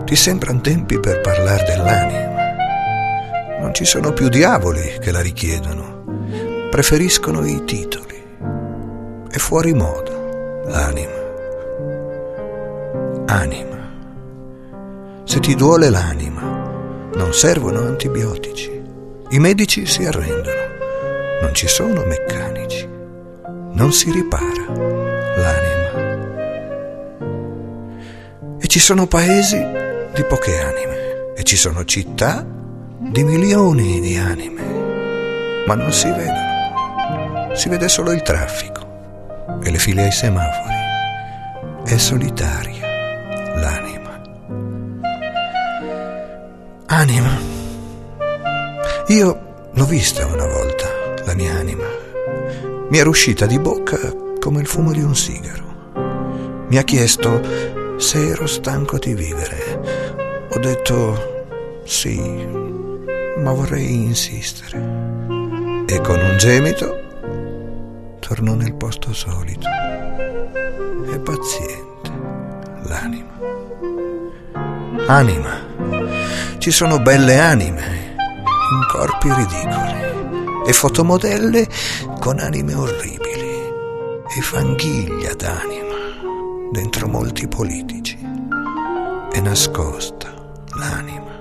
Ti sembran tempi per parlare dell'anima. Non ci sono più diavoli che la richiedono. Preferiscono i titoli. È fuori moda l'anima. Anima. Se ti duole l'anima, non servono antibiotici. I medici si arrendono. Non ci sono meccanici. Non si ripara l'anima. E ci sono paesi di poche anime. E ci sono città di milioni di anime. Ma non si vedono. Si vede solo il traffico e le file ai semafori. È solitaria l'anima. Anima. Io l'ho vista una volta, la mia anima. Mi era uscita di bocca come il fumo di un sigaro. Mi ha chiesto se ero stanco di vivere. Ho detto sì, ma vorrei insistere. E con un gemito tornò nel posto solito. È paziente l'anima. Anima. Ci sono belle anime in corpi ridicoli e fotomodelle con anime orribili e fanghiglia d'anima dentro molti politici. È nascosta l'anima.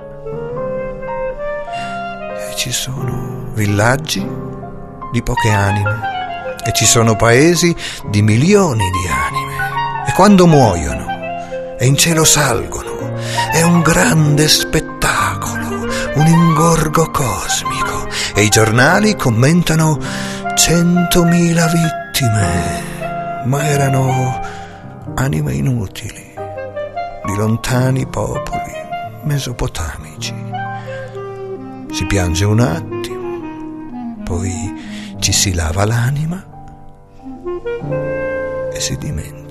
E ci sono villaggi di poche anime e ci sono paesi di milioni di anime. E quando muoiono e in cielo salgono, è un grande spettacolo, un ingorgo cosmico, e i giornali commentano 100.000 vittime, ma erano anime inutili di lontani popoli mesopotamici. Si piange un attimo, poi ci si lava l'anima e si dimentica.